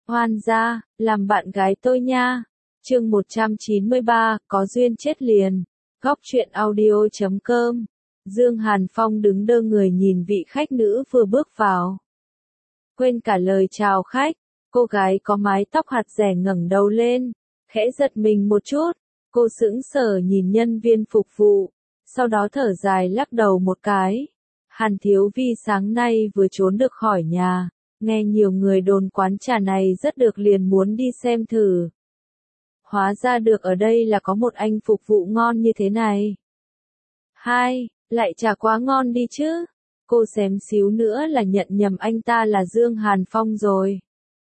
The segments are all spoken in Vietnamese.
Hoan gia, làm bạn gái tôi nha. Chương 193, có duyên chết liền. Góc truyện audio.com. Dương Hàn Phong đứng đơ người nhìn vị khách nữ vừa bước vào. Quên cả lời chào khách, cô gái có mái tóc hạt rẻ ngẩng đầu lên, khẽ giật mình một chút, cô sững sờ nhìn nhân viên phục vụ, sau đó thở dài lắc đầu một cái. Hàn Thiếu Vi sáng nay vừa trốn được khỏi nhà, nghe nhiều người đồn quán trà này rất được liền muốn đi xem thử. Hóa ra được ở đây là có một anh phục vụ ngon như thế này. Hai, lại trà quá ngon đi chứ. Cô xém xíu nữa là nhận nhầm anh ta là Dương Hàn Phong rồi.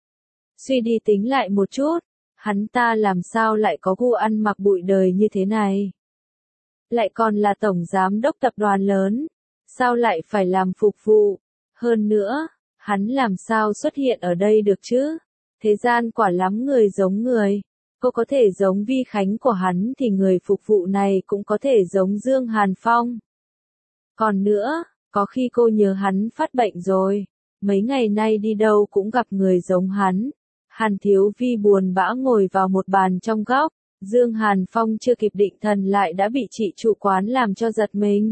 Suy đi tính lại một chút, hắn ta làm sao lại có gu ăn mặc bụi đời như thế này. Lại còn là tổng giám đốc tập đoàn lớn, sao lại phải làm phục vụ. Hơn nữa, hắn làm sao xuất hiện ở đây được chứ? Thế gian quả lắm người giống người. Cô có thể giống Vi Khánh của hắn thì người phục vụ này cũng có thể giống Dương Hàn Phong. Còn nữa, có khi cô nhớ hắn phát bệnh rồi. Mấy ngày nay đi đâu cũng gặp người giống hắn. Hàn Thiếu Vi buồn bã ngồi vào một bàn trong góc. Dương Hàn Phong chưa kịp định thần lại đã bị chị chủ quán làm cho giật mình.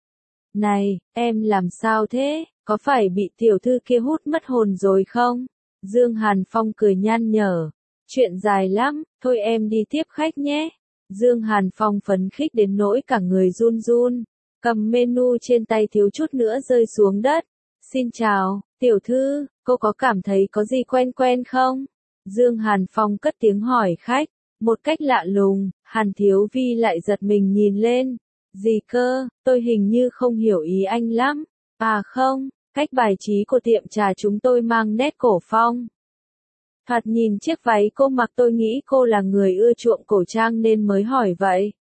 Này, em làm sao thế? Có phải bị tiểu thư kia hút mất hồn rồi không? Dương Hàn Phong cười nhăn nhở. Chuyện dài lắm, thôi em đi tiếp khách nhé. Dương Hàn Phong phấn khích đến nỗi cả người run run, cầm menu trên tay thiếu chút nữa rơi xuống đất. Xin chào, tiểu thư, cô có cảm thấy có gì quen quen không? Dương Hàn Phong cất tiếng hỏi khách, một cách lạ lùng. Hàn Thiếu Vi lại giật mình nhìn lên. Gì cơ, tôi hình như không hiểu ý anh lắm. À không, cách bài trí của tiệm trà chúng tôi mang nét cổ phong. Thoạt nhìn chiếc váy cô mặc tôi nghĩ cô là người ưa chuộng cổ trang nên mới hỏi vậy.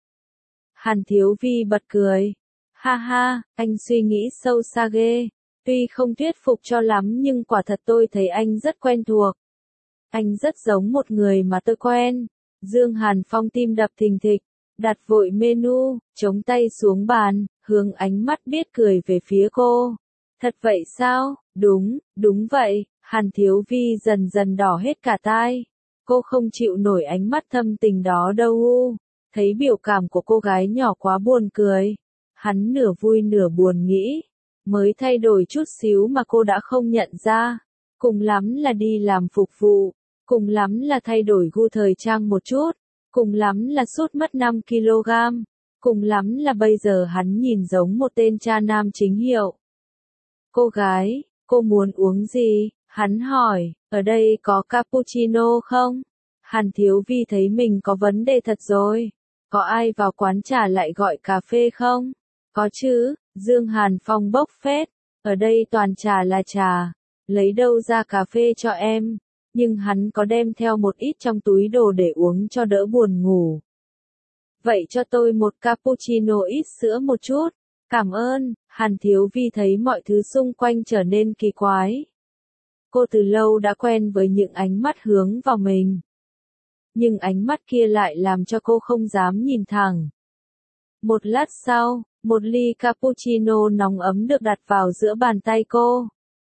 Hàn Thiếu Vi bật cười. Ha ha, anh suy nghĩ sâu xa ghê. Tuy không thuyết phục cho lắm nhưng quả thật tôi thấy anh rất quen thuộc. Anh rất giống một người mà tôi quen. Dương Hàn Phong tim đập thình thịch, đặt vội menu, chống tay xuống bàn, hướng ánh mắt biết cười về phía cô. Thật vậy sao? Đúng vậy. Hàn Thiếu Vi dần dần đỏ hết cả tai. Cô không chịu nổi ánh mắt thâm tình đó đâu. Thấy biểu cảm của cô gái nhỏ quá buồn cười. Hắn nửa vui nửa buồn nghĩ. Mới thay đổi chút xíu mà cô đã không nhận ra. Cùng lắm là đi làm phục vụ. Cùng lắm là thay đổi gu thời trang một chút. Cùng lắm là sút mất 5 kg. Cùng lắm là bây giờ hắn nhìn giống một tên cha nam chính hiệu. Cô gái, cô muốn uống gì? Hắn hỏi, ở đây có cappuccino không? Hàn Thiếu Vi thấy mình có vấn đề thật rồi. Có ai vào quán trà lại gọi cà phê không? Có chứ, Dương Hàn Phong bốc phét. Ở đây toàn trà là trà. Lấy đâu ra cà phê cho em? Nhưng hắn có đem theo một ít trong túi đồ để uống cho đỡ buồn ngủ. Vậy cho tôi một cappuccino ít sữa một chút. Cảm ơn. Hàn Thiếu Vi thấy mọi thứ xung quanh trở nên kỳ quái. Cô từ lâu đã quen với những ánh mắt hướng vào mình. Nhưng ánh mắt kia lại làm cho cô không dám nhìn thẳng. Một lát sau, một ly cappuccino nóng ấm được đặt vào giữa bàn tay cô.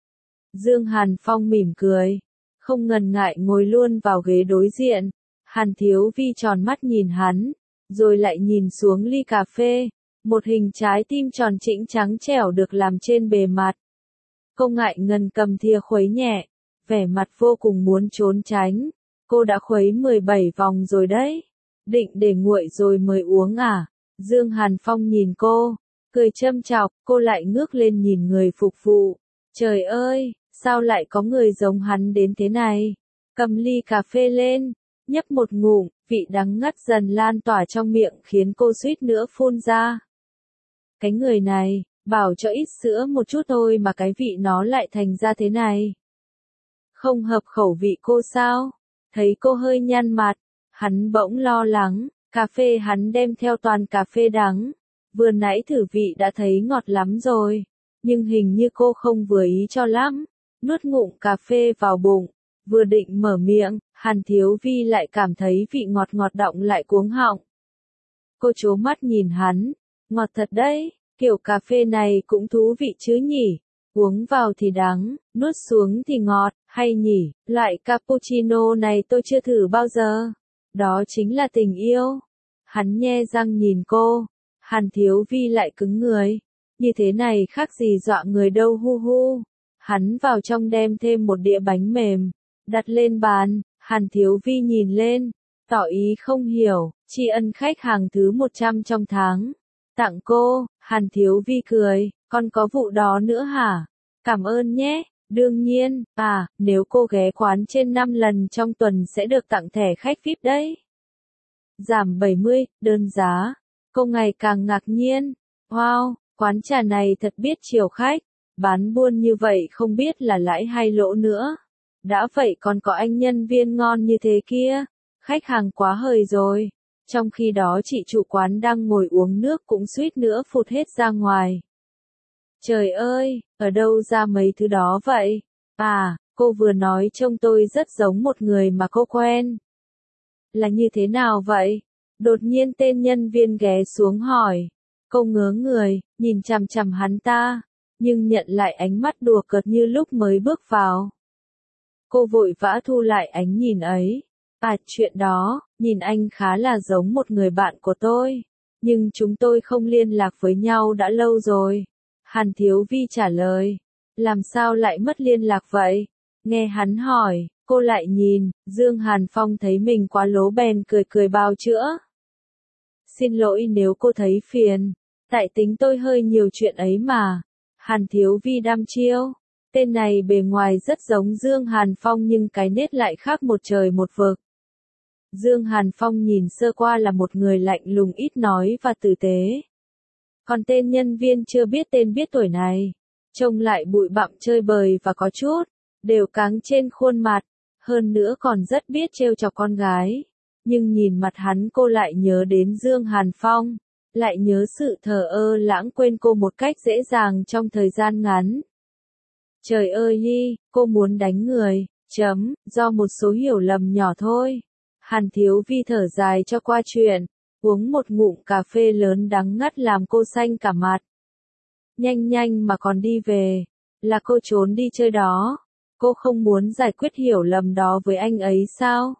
Dương Hàn Phong mỉm cười, không ngần ngại ngồi luôn vào ghế đối diện. Hàn Thiếu Vi tròn mắt nhìn hắn, rồi lại nhìn xuống ly cà phê, một hình trái tim tròn trĩnh trắng trẻo được làm trên bề mặt. Cô ngại ngần cầm thìa khuấy nhẹ, vẻ mặt vô cùng muốn trốn tránh. Cô đã khuấy 17 vòng rồi đấy. Định để nguội rồi mới uống à? Dương Hàn Phong nhìn cô, cười châm chọc, cô lại ngước lên nhìn người phục vụ. Trời ơi, sao lại có người giống hắn đến thế này? Cầm ly cà phê lên, nhấp một ngụm, vị đắng ngắt dần lan tỏa trong miệng khiến cô suýt nữa phun ra. Cái người này, bảo cho ít sữa một chút thôi mà cái vị nó lại thành ra thế này. Không hợp khẩu vị cô sao? Thấy cô hơi nhăn mặt, hắn bỗng lo lắng, cà phê hắn đem theo toàn cà phê đắng. Vừa nãy thử vị đã thấy ngọt lắm rồi, nhưng hình như cô không vừa ý cho lắm. Nuốt ngụm cà phê vào bụng, vừa định mở miệng, Hàn Thiếu Vi lại cảm thấy vị ngọt ngọt đọng lại cuống họng. Cô trố mắt nhìn hắn, ngọt thật đấy. Kiểu cà phê này cũng thú vị chứ nhỉ, uống vào thì đắng, nuốt xuống thì ngọt. Hay nhỉ, loại cappuccino này tôi chưa thử bao giờ. Đó chính là tình yêu. Hắn nhe răng nhìn cô. Hàn Thiếu Vi lại cứng người. Như thế này khác gì dọa người đâu hu hu. Hắn vào trong đem thêm một đĩa bánh mềm. Đặt lên bàn, Hàn Thiếu Vi nhìn lên. Tỏ ý không hiểu, tri ân khách hàng thứ 100 trong tháng. Tặng cô, Hàn Thiếu Vi cười, còn có vụ đó nữa hả? Cảm ơn nhé. Đương nhiên, nếu cô ghé quán trên 5 lần trong tuần sẽ được tặng thẻ khách VIP đấy. Giảm 70, đơn giá. Cô ngày càng ngạc nhiên. Wow, quán trà này thật biết chiều khách. Bán buôn như vậy không biết là lãi hay lỗ nữa. Đã vậy còn có anh nhân viên ngon như thế kia. Khách hàng quá hời rồi. Trong khi đó chị chủ quán đang ngồi uống nước cũng suýt nữa phụt hết ra ngoài. Trời ơi, ở đâu ra mấy thứ đó vậy? Cô vừa nói trông tôi rất giống một người mà cô quen. Là như thế nào vậy? Đột nhiên tên nhân viên ghé xuống hỏi. Cô ngớ người, nhìn chằm chằm hắn ta, nhưng nhận lại ánh mắt đùa cợt như lúc mới bước vào. Cô vội vã thu lại ánh nhìn ấy. Chuyện đó, nhìn anh khá là giống một người bạn của tôi. Nhưng chúng tôi không liên lạc với nhau đã lâu rồi. Hàn Thiếu Vi trả lời. Làm sao lại mất liên lạc vậy? Nghe hắn hỏi, cô lại nhìn, Dương Hàn Phong thấy mình quá lố bèn cười cười bào chữa. Xin lỗi nếu cô thấy phiền. Tại tính tôi hơi nhiều chuyện ấy mà. Hàn Thiếu Vi đăm chiêu. Tên này bề ngoài rất giống Dương Hàn Phong nhưng cái nết lại khác một trời một vực. Dương Hàn Phong nhìn sơ qua là một người lạnh lùng ít nói và tử tế. Còn tên nhân viên chưa biết tên biết tuổi này, trông lại bụi bặm chơi bời và có chút đều cáng trên khuôn mặt, hơn nữa còn rất biết trêu chọc con gái. Nhưng nhìn mặt hắn cô lại nhớ đến Dương Hàn Phong, lại nhớ sự thờ ơ lãng quên cô một cách dễ dàng trong thời gian ngắn. Trời ơi Ly, cô muốn đánh người, do một số hiểu lầm nhỏ thôi. Hàn Thiếu Vi thở dài cho qua chuyện, uống một ngụm cà phê lớn đắng ngắt làm cô xanh cả mặt. Nhanh nhanh mà còn đi về, là cô trốn đi chơi đó. Cô không muốn giải quyết hiểu lầm đó với anh ấy sao?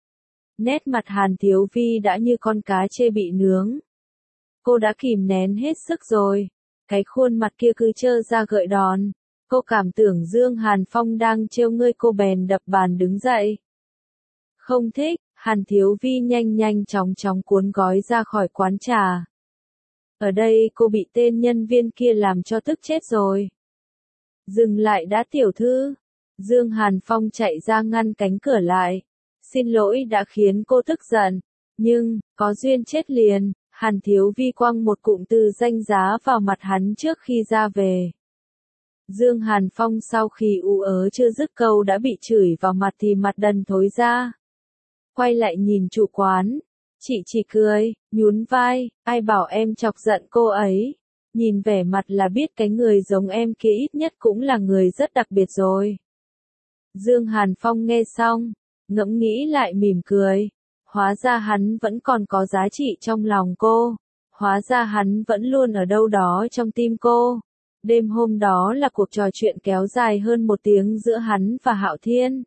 Nét mặt Hàn Thiếu Vi đã như con cá chê bị nướng. Cô đã kìm nén hết sức rồi. Cái khuôn mặt kia cứ trơ ra gợi đòn. Cô cảm tưởng Dương Hàn Phong đang trêu ngươi cô bèn đập bàn đứng dậy. Không thích, Hàn Thiếu Vi nhanh nhanh chóng chóng cuốn gói ra khỏi quán trà. Ở đây cô bị tên nhân viên kia làm cho tức chết rồi. Dừng lại đã tiểu thư. Dương Hàn Phong chạy ra ngăn cánh cửa lại. Xin lỗi đã khiến cô tức giận. Nhưng, có duyên chết liền. Hàn Thiếu Vi quăng một cụm từ danh giá vào mặt hắn trước khi ra về. Dương Hàn Phong sau khi ú ớ chưa dứt câu đã bị chửi vào mặt thì mặt đần thối ra. Quay lại nhìn chủ quán. Chị chỉ cười, nhún vai, ai bảo em chọc giận cô ấy. Nhìn vẻ mặt là biết cái người giống em kia ít nhất cũng là người rất đặc biệt rồi. Dương Hàn Phong nghe xong, ngẫm nghĩ lại mỉm cười. Hóa ra hắn vẫn còn có giá trị trong lòng cô. Hóa ra hắn vẫn luôn ở đâu đó trong tim cô. Đêm hôm đó là cuộc trò chuyện kéo dài hơn 1 tiếng giữa hắn và Hạo Thiên.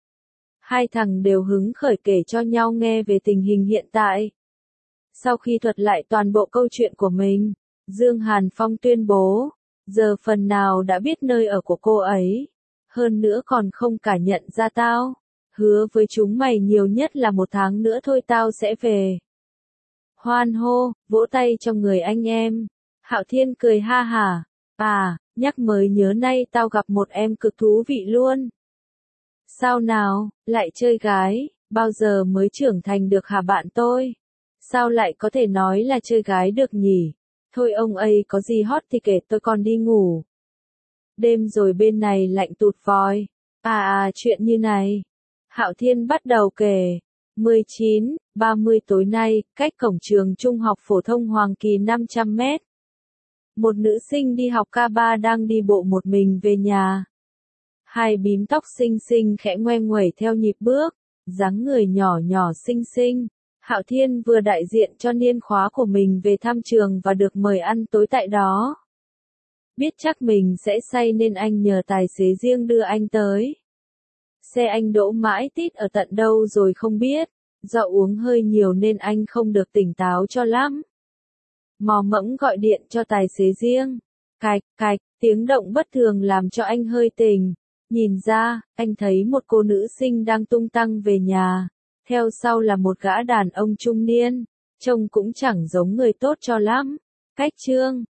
Hai thằng đều hứng khởi kể cho nhau nghe về tình hình hiện tại. Sau khi thuật lại toàn bộ câu chuyện của mình, Dương Hàn Phong tuyên bố, giờ phần nào đã biết nơi ở của cô ấy. Hơn nữa còn không cả nhận ra tao. Hứa với chúng mày nhiều nhất là 1 tháng nữa thôi tao sẽ về. Hoan hô, vỗ tay cho người anh em. Hạo Thiên cười ha hả. Nhắc mới nhớ nay tao gặp một em cực thú vị luôn. Sao nào, lại chơi gái, bao giờ mới trưởng thành được hả bạn tôi? Sao lại có thể nói là chơi gái được nhỉ? Thôi ông ấy có gì hot thì kể tôi còn đi ngủ. Đêm rồi bên này lạnh tụt vòi. Chuyện như này. Hạo Thiên bắt đầu kể. 19:30 tối nay, cách cổng trường trung học phổ thông Hoàng Kỳ 500 mét. Một nữ sinh đi học K3 đang đi bộ một mình về nhà. Hai bím tóc xinh xinh khẽ ngoe nguẩy theo nhịp bước, dáng người nhỏ nhỏ xinh xinh. Hạo Thiên vừa đại diện cho niên khóa của mình về thăm trường và được mời ăn tối tại đó. Biết chắc mình sẽ say nên anh nhờ tài xế riêng đưa anh tới. Xe anh đỗ mãi tít ở tận đâu rồi không biết, do uống hơi nhiều nên anh không được tỉnh táo cho lắm. Mò mẫm gọi điện cho tài xế riêng. Cạch, cạch, tiếng động bất thường làm cho anh hơi tỉnh. Nhìn ra, anh thấy một cô nữ sinh đang tung tăng về nhà. Theo sau là một gã đàn ông trung niên. Trông cũng chẳng giống người tốt cho lắm. Cách Trương.